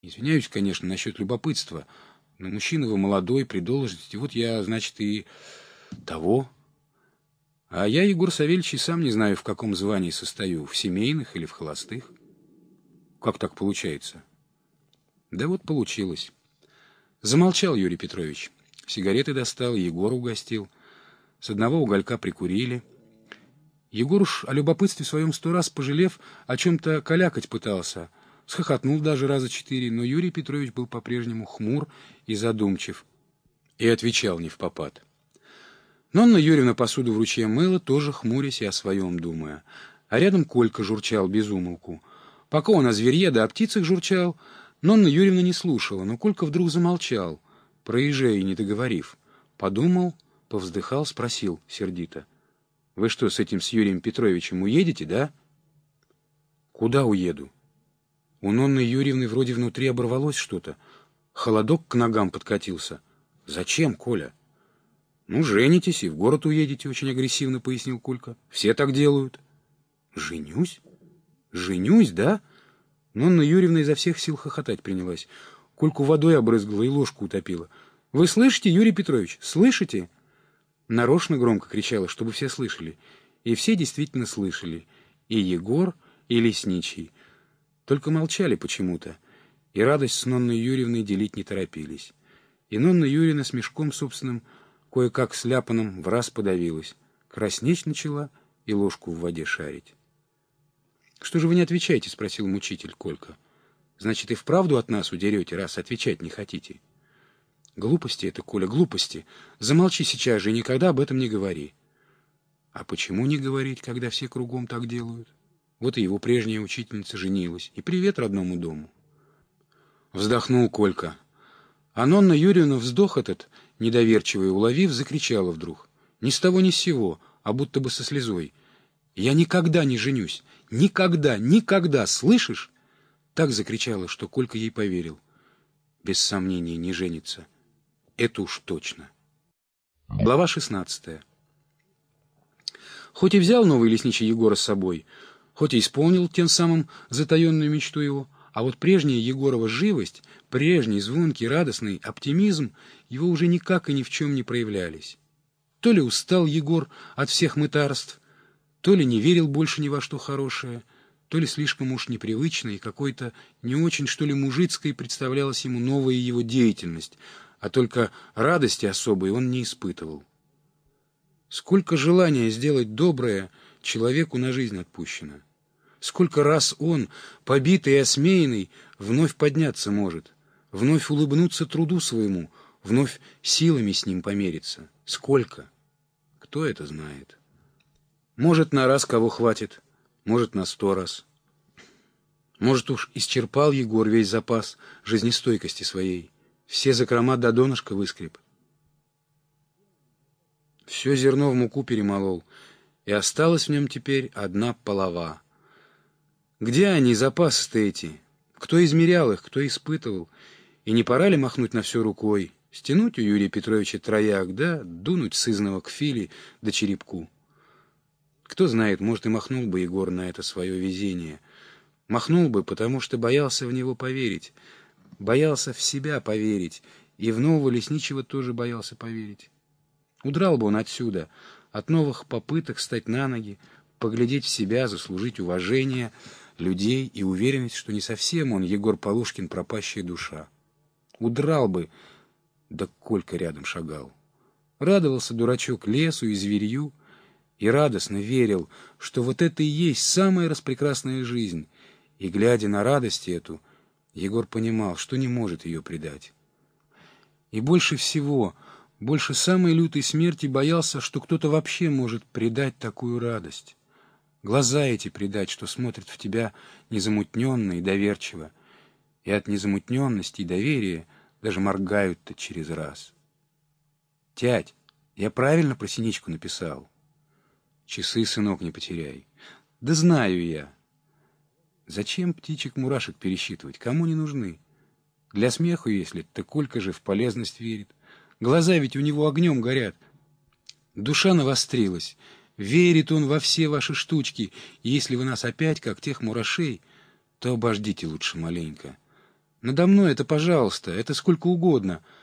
Извиняюсь, конечно, насчет любопытства, но мужчина вы молодой, при должности, вот я, значит, и того. А я, Егор Савельевич, и сам не знаю, в каком звании состою, в семейных или в холостых. Как так получается? Да вот получилось. Замолчал Юрий Петрович. Сигареты достал, Егора угостил. С одного уголька прикурили. Егор уж о любопытстве своем 100 раз пожалев, о чем-то калякать пытался. Схохотнул даже раза 4, но Юрий Петрович был по-прежнему хмур и задумчив. И отвечал невпопад. Нонна Юрьевна посуду в ручье мыла, тоже хмурясь и о своем думая. А рядом Колька журчал без умолку. Пока он о зверье да о птицах журчал, Нонна Юрьевна не слушала, но Колька вдруг замолчал, проезжая и не договорив. Подумал, повздыхал, спросил сердито. — Вы что, с этим, с Юрием Петровичем уедете, да? — Куда уеду? У Нонны Юрьевны вроде внутри оборвалось что-то. Холодок к ногам подкатился. — Зачем, Коля? — Ну, женитесь и в город уедете, — очень агрессивно пояснил Колька. — Все так делают. — Женюсь? Женюсь, да? Нонна Юрьевна изо всех сил хохотать принялась. Кольку водой обрызгала и ложку утопила. — Вы слышите, Юрий Петрович, слышите? Нарочно громко кричала, чтобы все слышали. И все действительно слышали. И Егор, и Лесничий. Только молчали почему-то. И радость с Нонной Юрьевной делить не торопились. И Нонна Юрьевна с мешком собственным, кое-как сляпанным, враз подавилась. Краснеть начала и ложку в воде шарить. — Что же вы не отвечаете? — спросил мучитель Колька. — Значит, и вправду от нас удерете, раз отвечать не хотите? — Глупости это, Коля, глупости. Замолчи сейчас же и никогда об этом не говори. — А почему не говорить, когда все кругом так делают? Вот и его прежняя учительница женилась. И привет родному дому. Вздохнул Колька. А Нонна Юрьевна вздох этот, недоверчивый уловив, закричала вдруг. Ни с того ни с сего, а будто бы со слезой. «Я никогда не женюсь! Никогда! Никогда! Слышишь?» Так закричала, что Колька ей поверил. Без сомнения, не женится. Это уж точно. Глава 16. Хоть и взял новый лесничий Егора с собой, хоть и исполнил тем самым затаенную мечту его, а вот прежняя Егорова живость, прежний звонкий радостный оптимизм его уже никак и ни в чем не проявлялись. То ли устал Егор от всех мытарств, то ли не верил больше ни во что хорошее, то ли слишком уж непривычной и какой-то не очень, что ли, мужицкой представлялась ему новая его деятельность, а только радости особой он не испытывал. Сколько желания сделать доброе человеку на жизнь отпущено. Сколько раз он, побитый и осмеянный, вновь подняться может, вновь улыбнуться труду своему, вновь силами с ним помериться. Сколько? Кто это знает? Может, на раз кого хватит, может, на 100 раз. Может, уж исчерпал Егор весь запас жизнестойкости своей, все закрома до донышка выскреб. Все зерно в муку перемолол, и осталась в нем теперь одна полова. Где они, запасы-то эти? Кто измерял их, кто испытывал? И не пора ли махнуть на все рукой, стянуть у Юрия Петровича трояк, да дунуть сызного к Филе да черепку? Кто знает, может, и махнул бы Егор на это свое везение. Махнул бы, потому что боялся в него поверить, боялся в себя поверить, и в нового лесничего тоже боялся поверить. Удрал бы он отсюда, от новых попыток встать на ноги, поглядеть в себя, заслужить уважение людей и уверенность, что не совсем он, Егор Полушкин, пропащая душа. Удрал бы, да Колька рядом шагал. Радовался дурачок лесу и зверью, и радостно верил, что вот это и есть самая распрекрасная жизнь. И, глядя на радость эту, Егор понимал, что не может ее предать. И больше всего, больше самой лютой смерти боялся, что кто-то вообще может предать такую радость. Глаза эти предать, что смотрят в тебя незамутненно и доверчиво, и от незамутненности и доверия даже моргают-то через раз. «Тядь, я правильно про синичку написал?» «Часы, сынок, не потеряй». «Да знаю я». «Зачем птичек-мурашек пересчитывать? Кому не нужны? Для смеху, если, так Колька же в полезность верит. Глаза ведь у него огнем горят. Душа навострилась. Верит он во все ваши штучки, и если вы нас опять, как тех мурашей, то обождите лучше маленько. Надо мной это, пожалуйста, это сколько угодно.